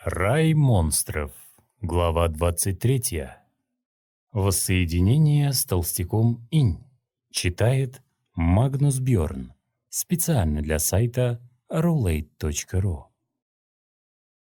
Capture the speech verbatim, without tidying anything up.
Рай монстров. Глава двадцать третья. Воссоединение с толстяком Инь. Читает Магнус Бьорн. Специально для сайта рулейт точка ру.